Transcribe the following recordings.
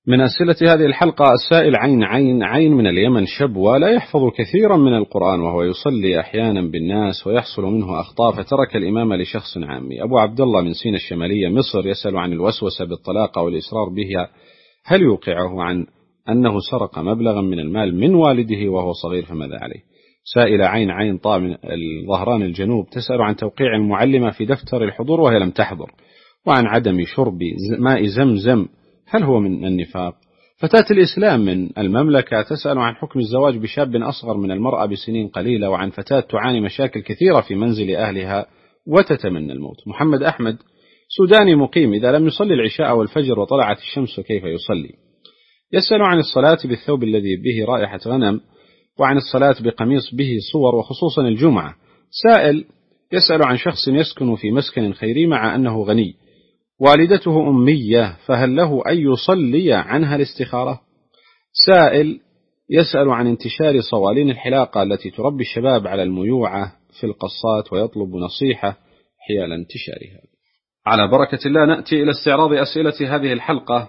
من أسئلة هذه الحلقة السائل عين من اليمن شبوة لا يحفظ كثيرا من القرآن وهو يصلي أحيانا بالناس ويحصل منه أخطاء فترك الإمامة لشخص عامي. أبو عبد الله من سينا الشمالية مصر يسأل عن الوسوسة بالطلاق والإصرار بها، هل يوقعه عن أنه سرق مبلغا من المال من والده وهو صغير فماذا عليه؟ سائلة عين طاء من الظهران الجنوب تسأل عن توقيع المعلمة في دفتر الحضور وهي لم تحضر، وعن عدم شرب ماء زمزم، هل هو من النفاق؟ فتاة الإسلام من المملكة تسأل عن حكم الزواج بشاب أصغر من المرأة بسنين قليلة، وعن فتاة تعاني مشاكل كثيرة في منزل أهلها وتتمنى الموت. محمد أحمد سوداني مقيم إذا لم يصلي العشاء والفجر وطلعت الشمس كيف يصلي؟ يسأل عن الصلاة بالثوب الذي به رائحة غنم، وعن الصلاة بقميص به صور وخصوصا الجمعة. سائل يسأل عن شخص يسكن في مسكن خيري مع أنه غني، والدته أمية، فهل له أن يصلي عنها الاستخارة؟ سائل يسأل عن انتشار صوالين الحلاقة التي تربي الشباب على الميوعة في القصات ويطلب نصيحة حيال انتشارها. على بركة الله نأتي إلى استعراض أسئلة هذه الحلقة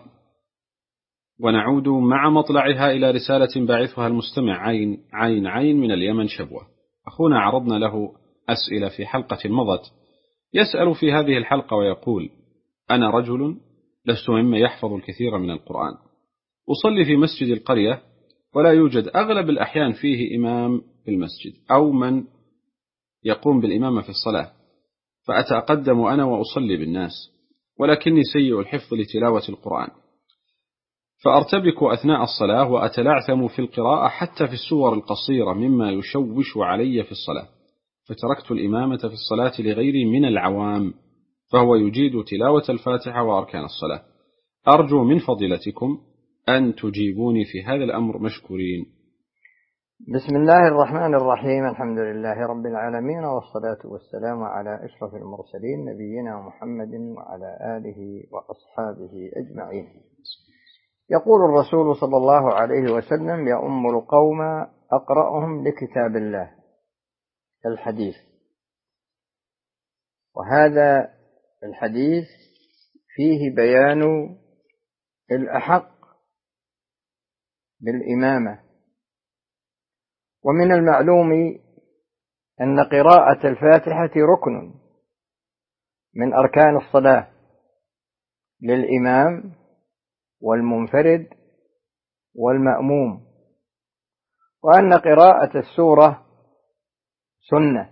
ونعود مع مطلعها إلى رسالة باعثها المستمع عين من اليمن شبوة. أخونا عرضنا له أسئلة في حلقة مضت، يسأل في هذه الحلقة ويقول: أنا رجل لست مما يحفظ الكثير من القرآن، أصلي في مسجد القرية ولا يوجد أغلب الأحيان فيه إمام في المسجد أو من يقوم بالإمامة في الصلاة، فأتقدم أنا وأصلي بالناس، ولكني سيء الحفظ لتلاوة القرآن، فأرتبك أثناء الصلاة وأتلعثم في القراءة حتى في السور القصيرة مما يشوش علي في الصلاة، فتركت الإمامة في الصلاة لغيري من العوام، فهو يجيد تلاوة الفاتحة وأركان الصلاة. أرجو من فضيلتكم أن تجيبوني في هذا الأمر مشكورين. بسم الله الرحمن الرحيم، الحمد لله رب العالمين، والصلاة والسلام على أشرف المرسلين نبينا محمد وعلى آله وأصحابه أجمعين. يقول الرسول صلى الله عليه وسلم: يؤم القوم أقرأهم لكتاب الله، الحديث. وهذا الحديث فيه بيان الأحق بالإمامة. ومن المعلوم أن قراءة الفاتحة ركن من أركان الصلاة للإمام والمنفرد والمأموم، وأن قراءة السورة سنة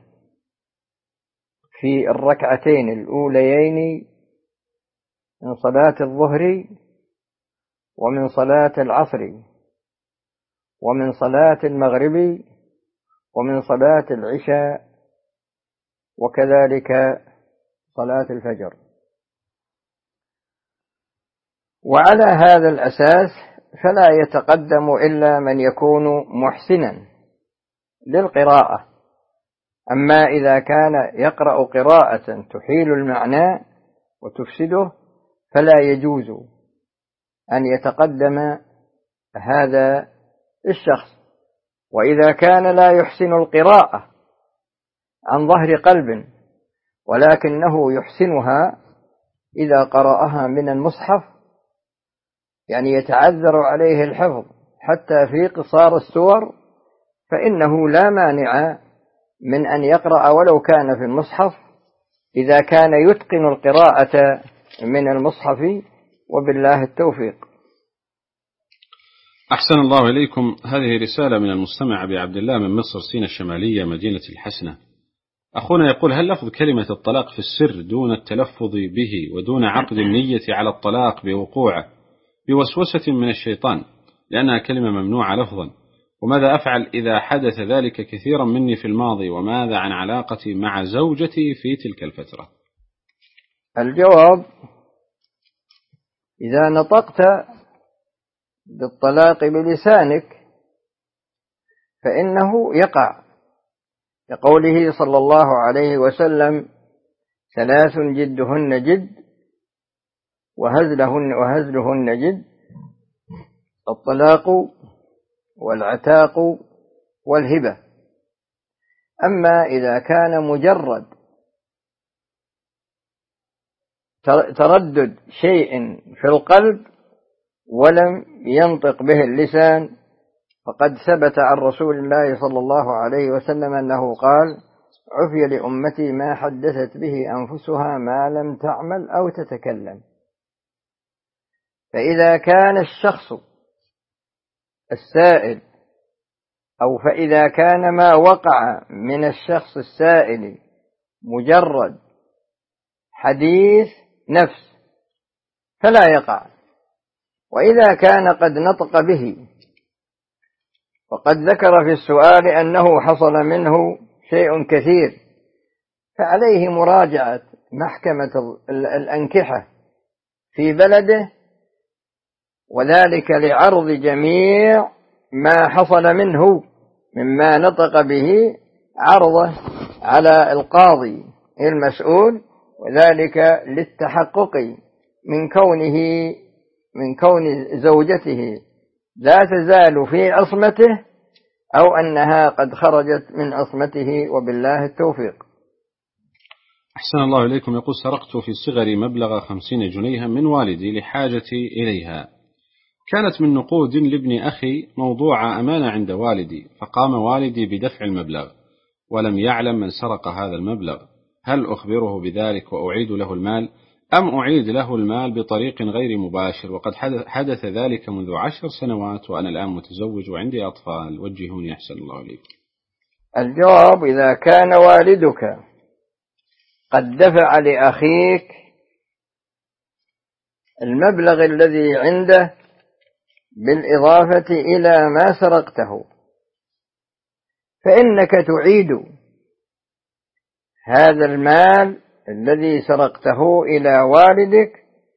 في الركعتين الأوليين من صلاة الظهر ومن صلاة العصر ومن صلاة المغرب ومن صلاة العشاء وكذلك صلاة الفجر. وعلى هذا الأساس فلا يتقدم إلا من يكون محسنا للقراءة. أما إذا كان يقرأ قراءة تحيل المعنى وتفسده فلا يجوز أن يتقدم هذا الشخص. وإذا كان لا يحسن القراءة عن ظهر قلب ولكنه يحسنها إذا قرأها من المصحف، يعني يتعذر عليه الحفظ حتى في قصار السور، فإنه لا مانع من أن يقرأ ولو كان في المصحف إذا كان يتقن القراءة من المصحف، وبالله التوفيق. أحسن الله إليكم. هذه رسالة من المستمع أبي عبد الله من مصر سينا الشمالية مدينة الحسنة. أخونا يقول: هل لفظ كلمة الطلاق في السر دون التلفظ به ودون عقد النية على الطلاق بوقوعه بوسوسة من الشيطان لأنها كلمة ممنوعة لفظا؟ وماذا أفعل إذا حدث ذلك كثيرا مني في الماضي؟ وماذا عن علاقتي مع زوجتي في تلك الفترة؟ الجواب: إذا نطقت بالطلاق بلسانك فإنه يقع، لقوله صلى الله عليه وسلم: 3 جدهن جد وهزلهن جد: الطلاق والعتاق والهبة. أما إذا كان مجرد تردد شيء في القلب ولم ينطق به اللسان، فقد ثبت عن رسول الله صلى الله عليه وسلم أنه قال: عفي لأمتي ما حدثت به أنفسها ما لم تعمل أو تتكلم. فإذا كان الشخص السائل فإذا كان ما وقع من الشخص السائل مجرد حديث نفس فلا يقع، وإذا كان قد نطق به وقد ذكر في السؤال أنه حصل منه شيء كثير، فعليه مراجعة محكمة الأنكحة في بلده، وذلك لعرض جميع ما حصل منه مما نطق به، عرضه على القاضي المسؤول، وذلك للتحقق من كون زوجته لا تزال في عصمته أو أنها قد خرجت من عصمته، وبالله التوفيق. أحسن الله إليكم. يقول: سرقت في صغري مبلغ 50 جنيها من والدي لحاجتي إليها، كانت من نقود لابن أخي موضوعة أمانة عند والدي، فقام والدي بدفع المبلغ ولم يعلم من سرق هذا المبلغ، هل أخبره بذلك وأعيد له المال، أم أعيد له المال بطريق غير مباشر؟ وقد حدث ذلك منذ 10 سنوات وأنا الآن متزوج وعندي أطفال، وجهوني أحسن الله إليكم. الجواب: إذا كان والدك قد دفع لأخيك المبلغ الذي عنده بالإضافة إلى ما سرقته، فإنك تعيد هذا المال الذي سرقته إلى والدك،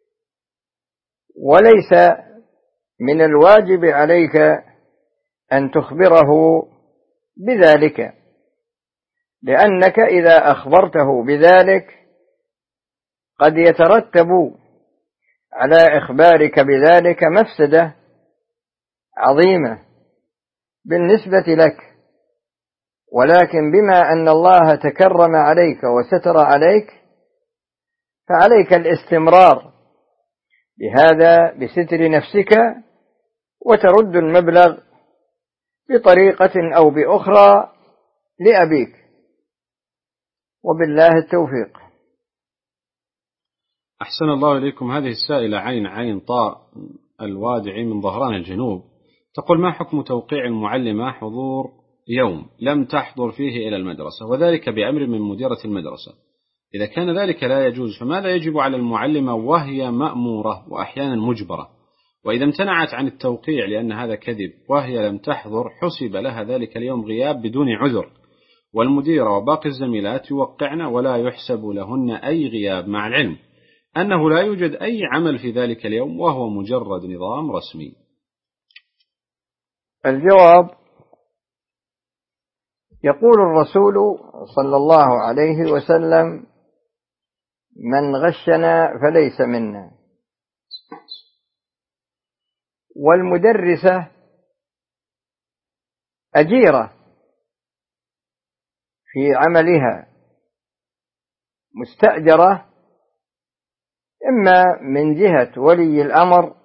وليس من الواجب عليك أن تخبره بذلك، لأنك إذا أخبرته بذلك قد يترتب على إخبارك بذلك مفسدة عظيمة بالنسبة لك، ولكن بما أن الله تكرم عليك وستر عليك فعليك الاستمرار بهذا بستر نفسك، وترد المبلغ بطريقة أو بأخرى لأبيك، وبالله التوفيق. أحسن الله إليكم. هذه السائلة عين طاء الوادعي من ظهران الجنوب تقول: ما حكم توقيع المعلمة حضور يوم لم تحضر فيه إلى المدرسة، وذلك بأمر من مديرة المدرسة؟ إذا كان ذلك لا يجوز، فماذا يجب على المعلمة وهي مأمورة وأحيانا مجبرة؟ وإذا امتنعت عن التوقيع لأن هذا كذب وهي لم تحضر، حسب لها ذلك اليوم غياب بدون عذر، والمديرة وباقي الزميلات يوقعن ولا يحسب لهن أي غياب، مع العلم أنه لا يوجد أي عمل في ذلك اليوم وهو مجرد نظام رسمي. الجواب: يقول الرسول صلى الله عليه وسلم: من غشنا فليس منا. والمدرسة أجيرة في عملها، مستأجرة إما من جهة ولي الأمر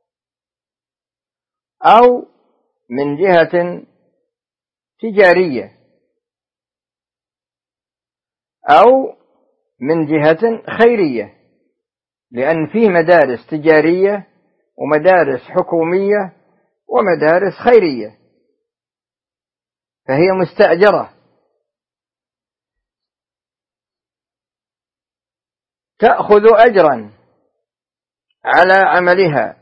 أو من جهة تجارية أو من جهة خيرية، لأن فيه مدارس تجارية ومدارس حكومية ومدارس خيرية، فهي مستأجرة تأخذ أجرا على عملها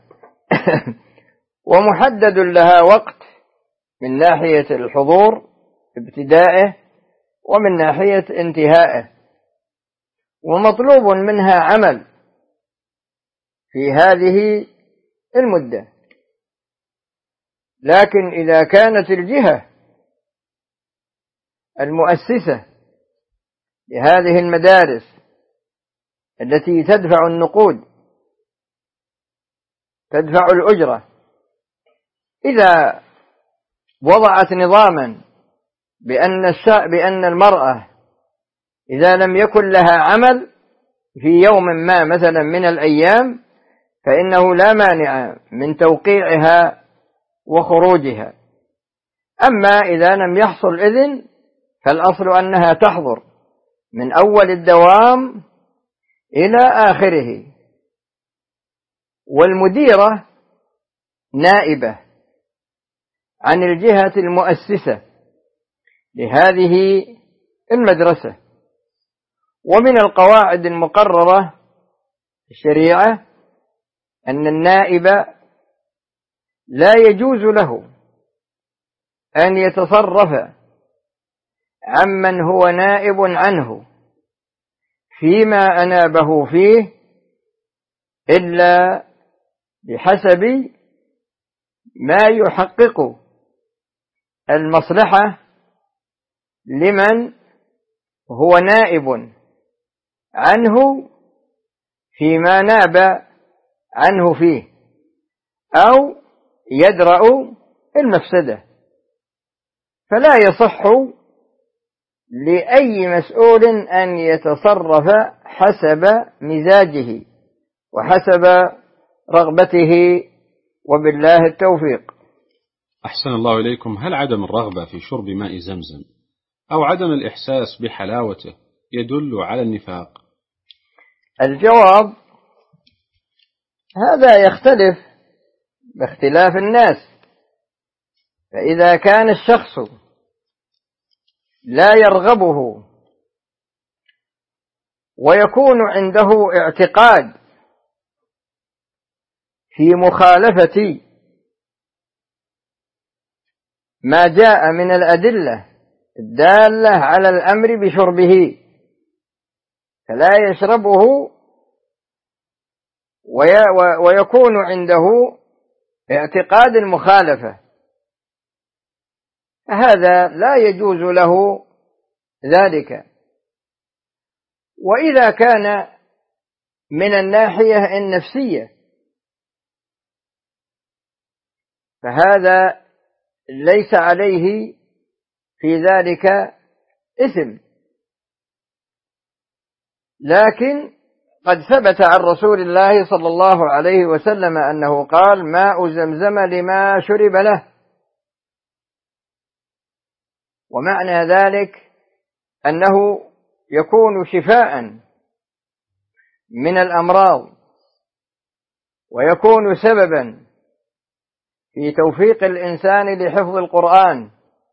ومحدد لها وقت من ناحية الحضور ابتدائه ومن ناحية انتهائه، ومطلوب منها عمل في هذه المدة. لكن إذا كانت الجهة المؤسسة لهذه المدارس التي تدفع النقود تدفع الأجرة، إذا وضعت نظاما بأن المرأة إذا لم يكن لها عمل في يوم ما مثلا من الأيام فإنه لا مانع من توقيعها وخروجها. أما إذا لم يحصل إذن فالأصل أنها تحضر من أول الدوام إلى آخره. والمديرة نائبة عن الجهة المؤسسة لهذه المدرسة. ومن القواعد المقررة في الشريعة أن النائب لا يجوز له أن يتصرف عمن هو نائب عنه فيما أنابه فيه إلا بحسب ما يحقق المصلحة لمن هو نائب عنه فيما ناب عنه فيه، أو يدرأ المفسدة. فلا يصح لأي مسؤول أن يتصرف حسب مزاجه وحسب رغبته، وبالله التوفيق. أحسن الله إليكم. هل عدم الرغبة في شرب ماء زمزم أو عدم الإحساس بحلاوته يدل على النفاق؟ الجواب هذا يختلف باختلاف الناس. فإذا كان الشخص لا يرغبه ويكون عنده اعتقاد في مخالفة ما جاء من الأدلة الدالة على الأمر بشربه فلا يشربه، ويكون عنده اعتقاد المخالفة، هذا لا يجوز له ذلك. وإذا كان من الناحية النفسية فهذا ليس عليه في ذلك إثم، لكن قد ثبت عن رسول الله صلى الله عليه وسلم أنه قال: ماء زمزم لما شرب له. ومعنى ذلك أنه يكون شفاء من الأمراض، ويكون سببا في توفيق الإنسان لحفظ القرآن،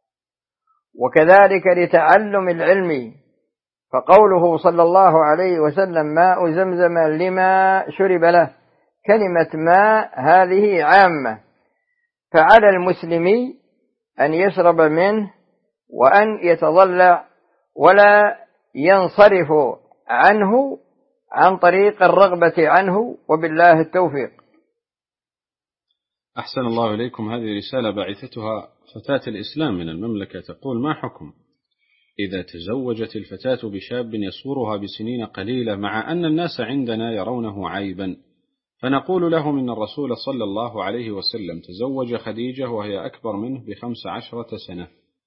وكذلك لتعلم العلم. فقوله صلى الله عليه وسلم: ماء زمزم لما شرب له، كلمة ماء هذه عامة، فعلى المسلم أن يشرب منه وأن يتضلع ولا ينصرف عنه عن طريق الرغبة عنه، وبالله التوفيق. أحسن الله إليكم. هذه رسالة باعثتها فتاة الإسلام من المملكة، تقول: ما حكم إذا تزوجت الفتاة بشاب يصورها بسنين قليلة مع أن الناس عندنا يرونه عيبا، فنقول لهم إن الرسول صلى الله عليه وسلم تزوج خديجة وهي أكبر منه ب15 سنة؟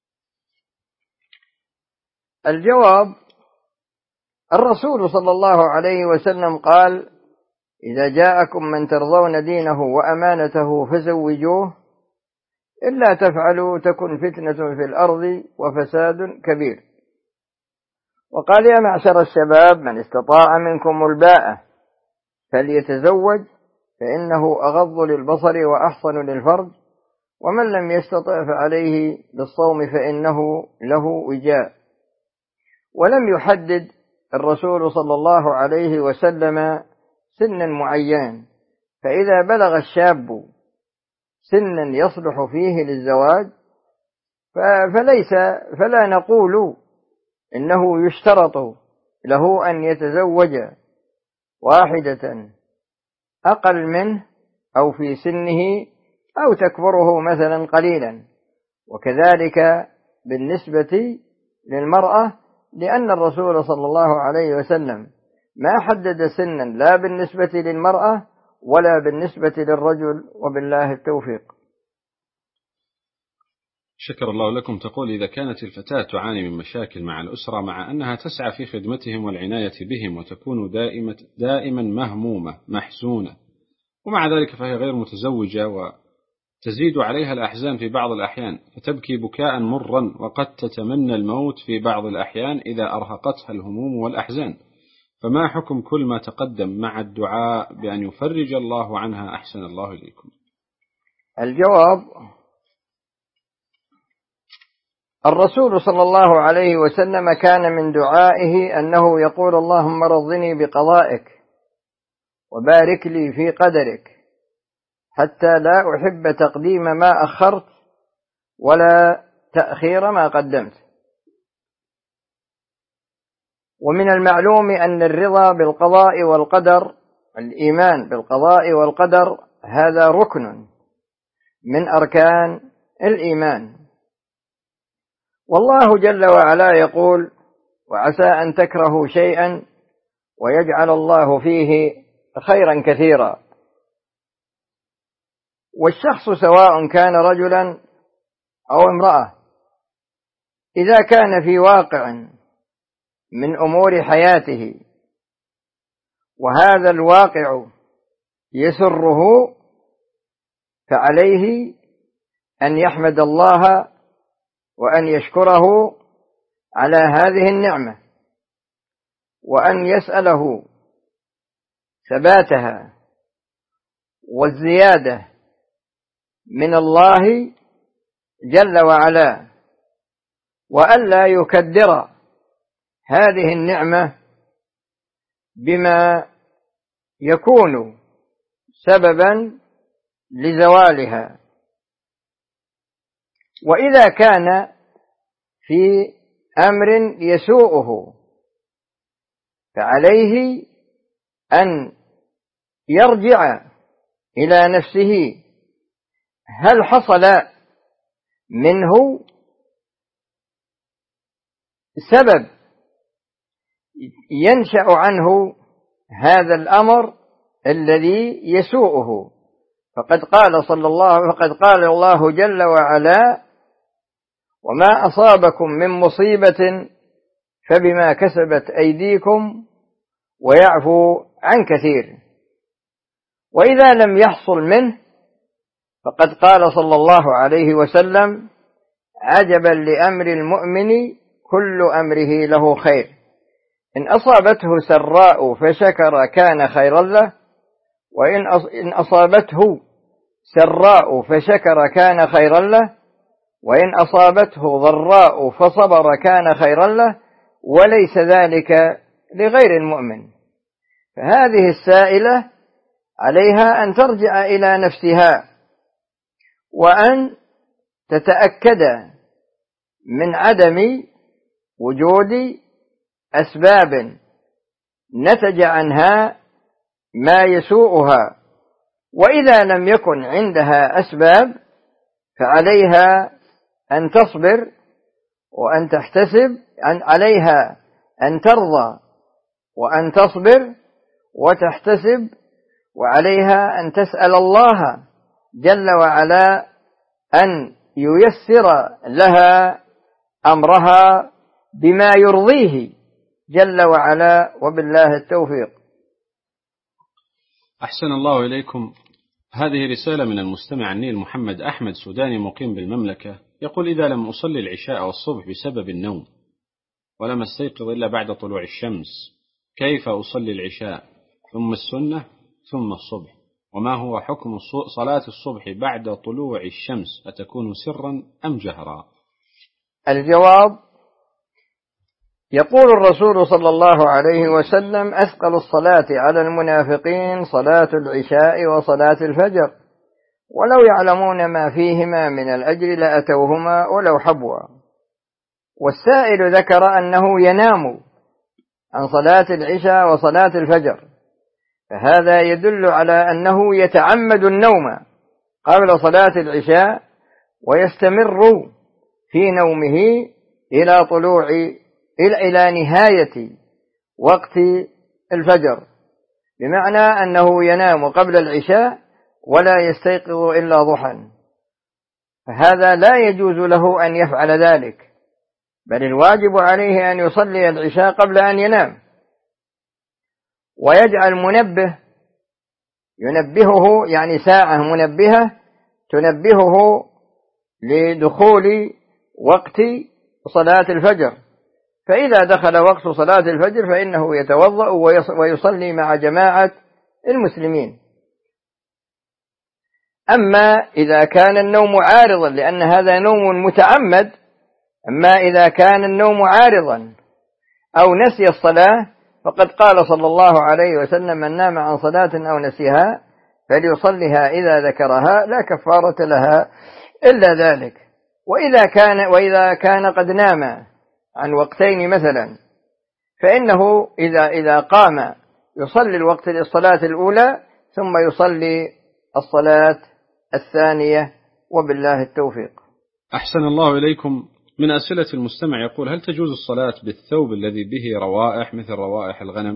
الجواب: الرسول صلى الله عليه وسلم قال: إذا جاءكم من ترضون دينه وأمانته فزوجوه، إلا تفعلوا تكن فتنة في الأرض وفساد كبير. وقال: يا معشر الشباب من استطاع منكم الباءة فليتزوج فإنه أغض للبصر وأحصن للفرج، ومن لم يستطع فعليه بالصوم فإنه له وجاء. ولم يحدد الرسول صلى الله عليه وسلم سنا معين، فإذا بلغ الشاب سنا يصلح فيه للزواج فلا نقول إنه يشترط له أن يتزوج واحدة أقل منه أو في سنه أو تكبره مثلا قليلا. وكذلك بالنسبة للمرأة، لأن الرسول صلى الله عليه وسلم ما حدد سنا لا بالنسبة للمرأة ولا بالنسبة للرجل، وبالله التوفيق. شكر الله لكم. تقول: إذا كانت الفتاة تعاني من مشاكل مع الأسرة مع أنها تسعى في خدمتهم والعناية بهم وتكون دائما مهمومة محزونة ومع ذلك فهي غير متزوجة وتزيد عليها الأحزان في بعض الأحيان، فتبكي بكاء مرا، وقد تتمنى الموت في بعض الأحيان إذا أرهقتها الهموم والأحزان. فما حكم كل ما تقدم مع الدعاء بأن يفرج الله عنها؟ أحسن الله إليكم. الجواب: الرسول صلى الله عليه وسلم كان من دعائه أنه يقول: اللهم رضني بقضائك وبارك لي في قدرك، حتى لا أحب تقديم ما أخرت ولا تأخير ما قدمت. ومن المعلوم أن الرضا بالقضاء والقدر، الإيمان بالقضاء والقدر، هذا ركن من أركان الإيمان. والله جل وعلا يقول: وعسى أن تكرهوا شيئا ويجعل الله فيه خيرا كثيرا. والشخص سواء كان رجلا أو امرأة، إذا كان في واقع من أمور حياته وهذا الواقع يسره، فعليه أن يحمد الله وأن يشكره على هذه النعمة، وأن يسأله ثباتها والزيادة من الله جل وعلا، وألا يكدر هذه النعمة بما يكون سببا لزوالها. وإذا كان في أمر يسوءه، فعليه أن يرجع إلى نفسه: هل حصل منه سبب ينشأ عنه هذا الأمر الذي يسوءه؟ فقد قال الله جل وعلا: وما أصابكم من مصيبة فبما كسبت أيديكم ويعفو عن كثير. وإذا لم يحصل منه، فقد قال صلى الله عليه وسلم: عجبا لأمر المؤمن كل أمره له خير، إن أصابته سراء فشكر كان خيرا له، وإن أصابته سراء فشكر كان خيرا له، وإن أصابته ضراء فصبر كان خيرا له، وليس ذلك لغير المؤمن. فهذه السائلة عليها أن ترجع إلى نفسها، وأن تتأكد من عدم وجود أسباب نتج عنها ما يسوءها. وإذا لم يكن عندها أسباب، فعليها أن تصبر وأن تحتسب، عليها أن ترضى وأن تصبر وتحتسب، وعليها أن تسأل الله جل وعلا أن ييسر لها أمرها بما يرضيه جل وعلا، وبالله التوفيق. أحسن الله إليكم. هذه رسالة من المستمع النيل محمد أحمد سوداني مقيم بالمملكة، يقول: إذا لم أصلي العشاء والصبح بسبب النوم ولم أستيقظ إلا بعد طلوع الشمس، كيف أصلي العشاء ثم السنة ثم الصبح؟ وما هو حكم صلاة الصبح بعد طلوع الشمس؟ أتكون سرا أم جهرا؟ الجواب: يقول الرسول صلى الله عليه وسلم: أثقل الصلاة على المنافقين صلاة العشاء وصلاة الفجر، ولو يعلمون ما فيهما من الأجر لأتوهما ولو حبوا. والسائل ذكر أنه ينام عن صلاة العشاء وصلاة الفجر، فهذا يدل على أنه يتعمد النوم قبل صلاة العشاء ويستمر في نومه إلى نهاية وقت الفجر، بمعنى أنه ينام قبل العشاء ولا يستيقظ إلا ضحى. فهذا لا يجوز له أن يفعل ذلك، بل الواجب عليه أن يصلي العشاء قبل أن ينام، ويجعل منبه ينبهه، يعني ساعة منبهة تنبهه لدخول وقت صلاة الفجر، فإذا دخل وقت صلاة الفجر فإنه يتوضأ ويصلي مع جماعة المسلمين. أما إذا كان النوم عارضا، لأن هذا نوم متعمد، أما إذا كان النوم عارضا أو نسي الصلاة فقد قال صلى الله عليه وسلم: من نام عن صلاة أو نسيها فليصلها إذا ذكرها لا كفارة لها إلا ذلك. وإذا كان قد نام عن وقتين مثلا، فإنه إذا قام يصلي الوقت للصلاة الأولى ثم يصلي الصلاة الثانية، وبالله التوفيق. أحسن الله إليكم. من أسئلة المستمع يقول: هل تجوز الصلاة بالثوب الذي به روائح مثل روائح الغنم؟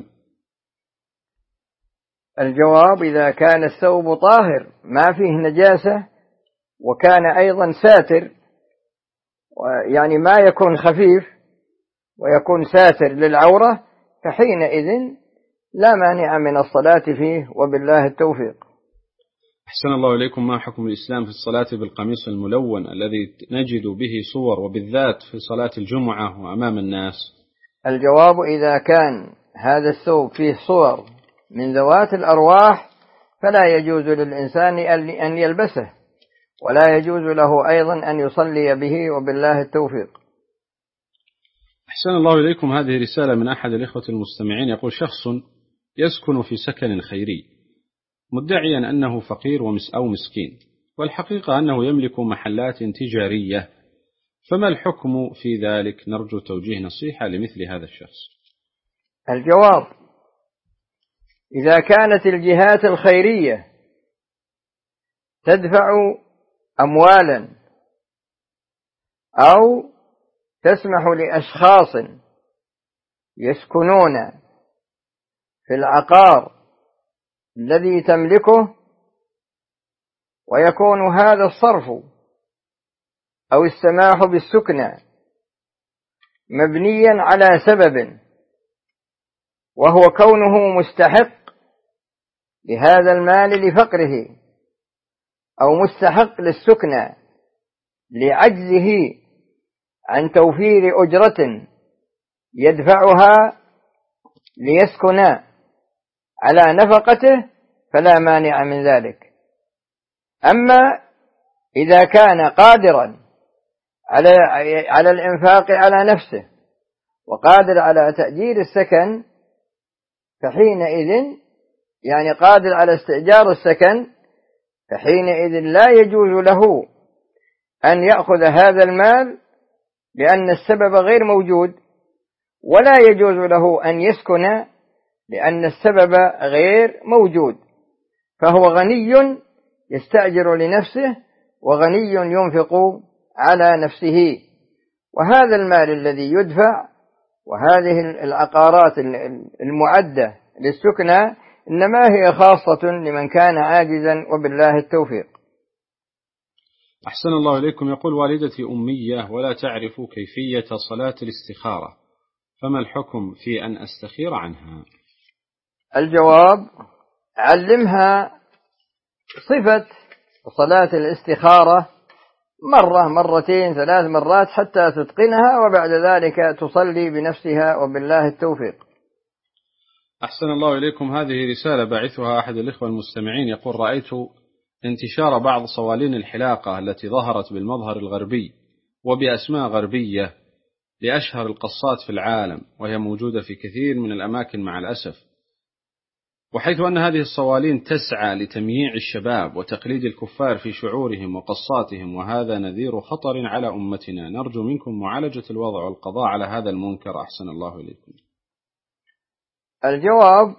الجواب: إذا كان الثوب طاهر ما فيه نجاسة وكان أيضا ساتر، يعني ما يكون خفيف ويكون ساتر للعورة، فحينئذ لا مانع من الصلاة فيه، وبالله التوفيق. أحسن الله إليكم. ما حكم الإسلام في الصلاة بالقميص الملون الذي نجد به صور، وبالذات في صلاة الجمعة وأمام الناس؟ الجواب: إذا كان هذا الثوب فيه صور من ذوات الأرواح فلا يجوز للإنسان أن يلبسه، ولا يجوز له أيضا أن يصلي به، وبالله التوفيق. أحسن الله إليكم. هذه رسالة من أحد الإخوة المستمعين يقول: شخص يسكن في سكن خيري مدعيا أنه فقير أو مسكين، والحقيقة أنه يملك محلات تجارية، فما الحكم في ذلك؟ نرجو توجيه نصيحة لمثل هذا الشخص. الجواب: إذا كانت الجهات الخيرية تدفع أموالا أو تسمح لأشخاص يسكنون في العقار الذي تملكه، ويكون هذا الصرف أو السماح بالسكنى مبنيا على سبب، وهو كونه مستحق لهذا المال لفقره، أو مستحق للسكنى لعجزه عن توفير أجرة يدفعها ليسكن على نفقته، فلا مانع من ذلك. أما إذا كان قادرا على الإنفاق على نفسه وقادر على تأجير السكن، فحينئذ يعني قادر على استئجار السكن، فحينئذ لا يجوز له أن يأخذ هذا المال لأن السبب غير موجود، ولا يجوز له أن يسكن لأن السبب غير موجود، فهو غني يستأجر لنفسه وغني ينفق على نفسه. وهذا المال الذي يدفع وهذه العقارات المعدة للسكنى إنما هي خاصة لمن كان عاجزا، وبالله التوفيق. أحسن الله إليكم. يقول: والدتي أمية ولا تعرف كيفية صلاة الاستخارة، فما الحكم في أن أستخير عنها؟ الجواب: علمها صفة صلاة الاستخارة مرة مرتين 3 مرات حتى تتقنها، وبعد ذلك تصلي بنفسها، وبالله التوفيق. أحسن الله إليكم. هذه رسالة باعثها أحد الإخوة المستمعين يقول: رأيت انتشار بعض صوالين الحلاقة التي ظهرت بالمظهر الغربي وبأسماء غربية لأشهر القصات في العالم، وهي موجودة في كثير من الأماكن مع الأسف، وحيث أن هذه الصوالين تسعى لتمييع الشباب وتقليد الكفار في شعورهم وقصاتهم، وهذا نذير خطر على أمتنا. نرجو منكم معالجة الوضع والقضاء على هذا المنكر. أحسن الله إليكم. الجواب: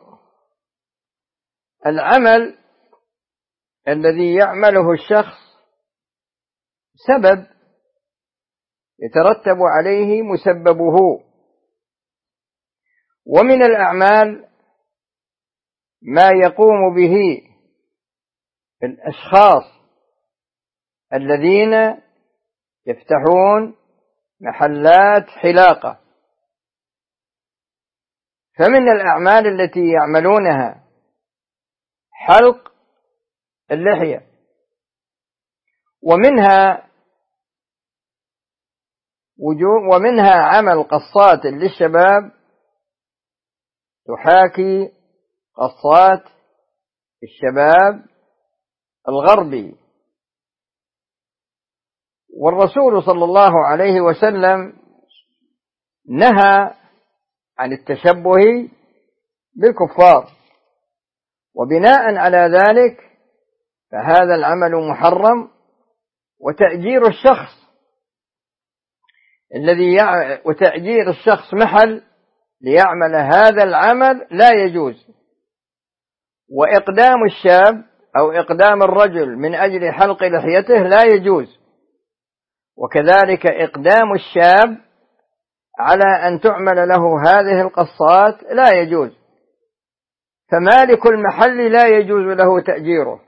العمل الذي يعمله الشخص سبب يترتب عليه مسببه، ومن الأعمال ما يقوم به الأشخاص الذين يفتحون محلات حلاقة، فمن الأعمال التي يعملونها حلق اللحية. ومنها عمل قصات للشباب تحاكي قصات الشباب الغربي. والرسول صلى الله عليه وسلم نهى عن التشبه بالكفار، وبناء على ذلك فهذا العمل محرم. وتأجير الشخص محل ليعمل هذا العمل لا يجوز. وإقدام الشاب أو إقدام الرجل من أجل حلق لحيته لا يجوز. وكذلك إقدام الشاب على أن تعمل له هذه القصات لا يجوز. فمالك المحل لا يجوز له تأجيره،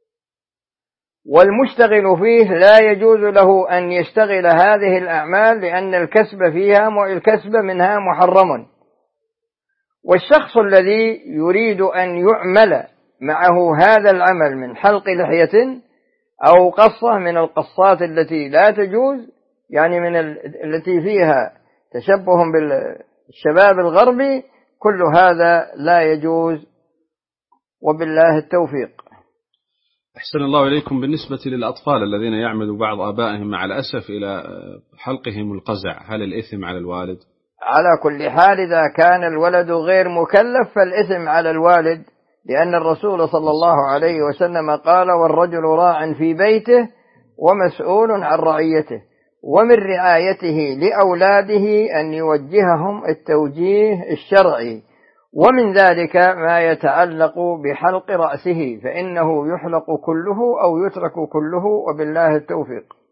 والمشتغل فيه لا يجوز له أن يشتغل هذه الأعمال، لأن الكسب منها محرم. والشخص الذي يريد أن يعمل معه هذا العمل من حلق لحية أو قصة من القصات التي لا تجوز، يعني من التي فيها تشبه بالشباب الغربي، كل هذا لا يجوز، وبالله التوفيق. أحسن الله إليكم. بالنسبة للأطفال الذين يعمد بعض آبائهم مع الأسف إلى حلقهم القزع، هل الإثم على الوالد؟ على كل حال إذا كان الولد غير مكلف فالإثم على الوالد، لأن الرسول صلى الله عليه وسلم قال: والرجل راع في بيته ومسؤول عن رعيته، ومن رعايته لأولاده أن يوجههم التوجيه الشرعي، ومن ذلك ما يتعلق بحلق رأسه، فإنه يحلق كله أو يترك كله، وبالله التوفيق.